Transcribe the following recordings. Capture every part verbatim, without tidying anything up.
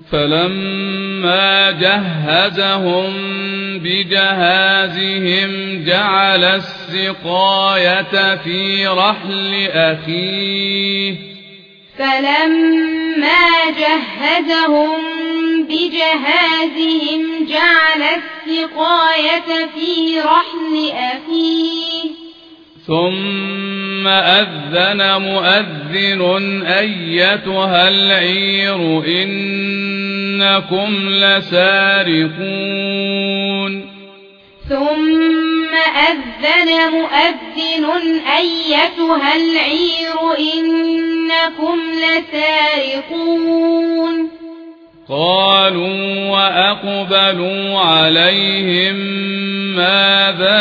فلما جهزهم بجهازهم جعل السقاية في رحل أخيه فلما جهزهم بجهازهم جعل السقاية في رحل أخيه ثم أذن مؤذن أيتها العير إنكم لسارقون ثم أذن مؤذن أيتها العير إنكم لسارقون قالوا وأقبلوا عليهم ماذا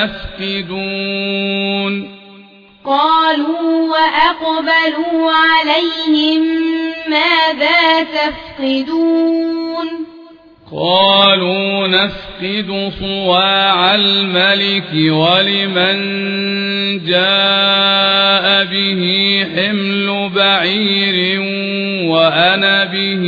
تفقدون قالوا وأقبلوا عليهم ماذا تفقدون قالوا نفقد صواع الملك ولمن جاء به حمل بعير وأنا به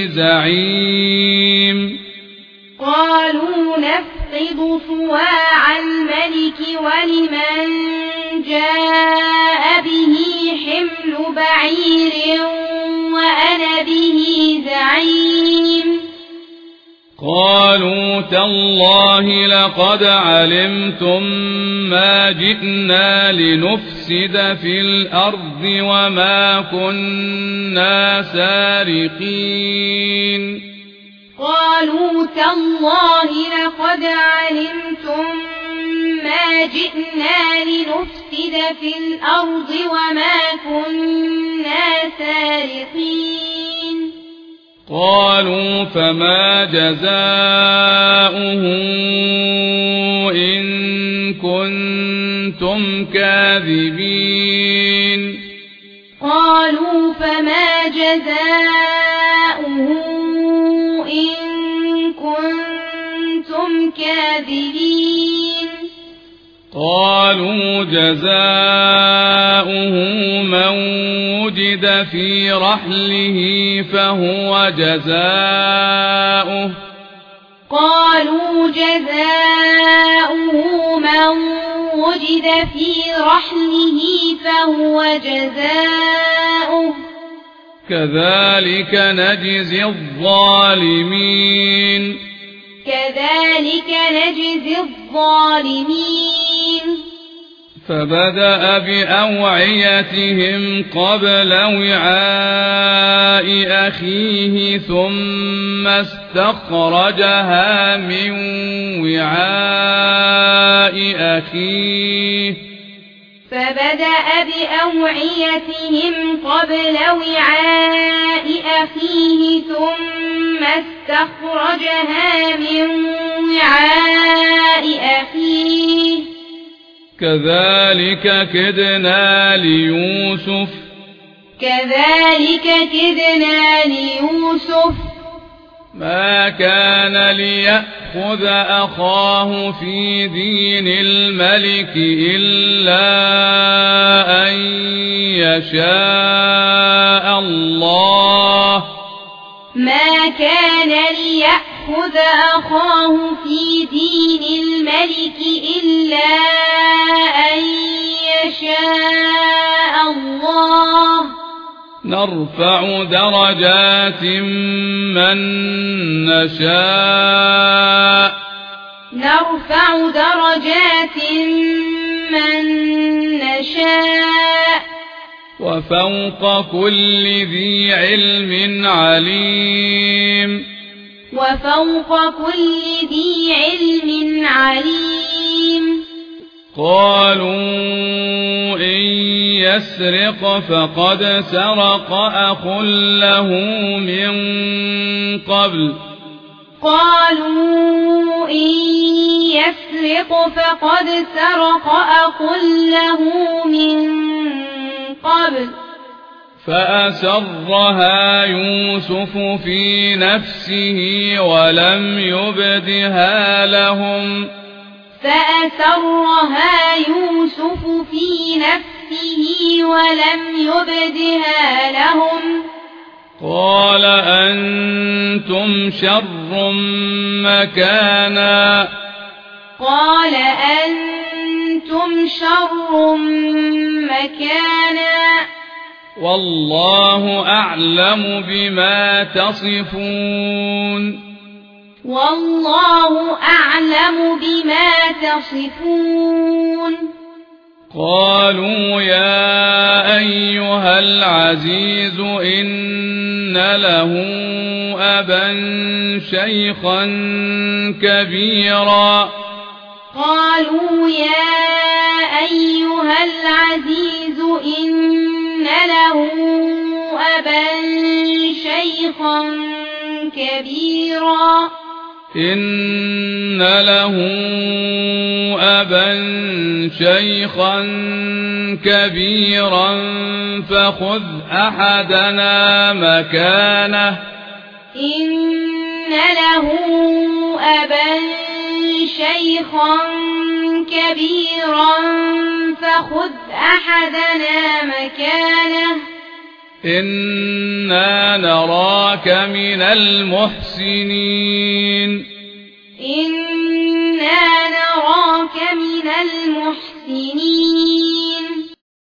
زعيم قالوا نفقد صواع الملك ولمن جاء به حمل بعير وأنا به زعيم قالوا تالله لقد علمتم ما جئنا لنفسد في الأرض وما كنا سارقين قالوا تالله لقد علمتم ما جئنا لنفسد في الأرض وما كنا سارقين قالوا فما جزاؤه إن كنتم كاذبين قالوا فما جزاؤه إن كنتم كاذبين قالوا جزاؤه من وجد في رحله فهو جزاؤه قالوا جزاؤه من وجد في رحله فهو جزاؤه كذلك نجزي الظالمين كذلك نجزي الظالمين فبدأ بأوعيتهم قبل وعاء أخيه ثم استخرجها من وعاء أخيه فبدأ بأوعيتهم قبل وعاء أخيه ثم استخرجها من وعاء أخيه كذلك كدنا ليوسف كذلك كدنا ليوسف ما كان ليأخذ أخاه في دين الملك إلا أن يشاء الله ما كان ليأخذ أخاه في دين الملك إلا أن يشاء الله نرفع درجات من نشاء نرفع درجات من نشاء وفوق كل ذي علم عليم وفوق كل ذي علم عليم قالوا إن يسرق فقد سرق أخ له من قبل قالوا إن يسرق فقد سرق أخ له من قبل فأسرها يوسف في نفسه ولم يبدها لهم فأسرها يوسف في نفسه ولم يبدها لهم قال أن أنتم شر مكانا قال أنتم شر مكانا والله أعلم بما تصفون والله أعلم بما تصفون قالوا يا أيها العزيز إن له أبا شيخا كبيرا قالوا يا أيها العزيز إن له أبا شيخا كبيرا إن له أبا شيخا كبيرا فخذ أحدنا مكانه إن له أبا شيخا كبيرا فخذ أحدنا مكانه إنا نراك من المحسنين إنا نراك من المحسنين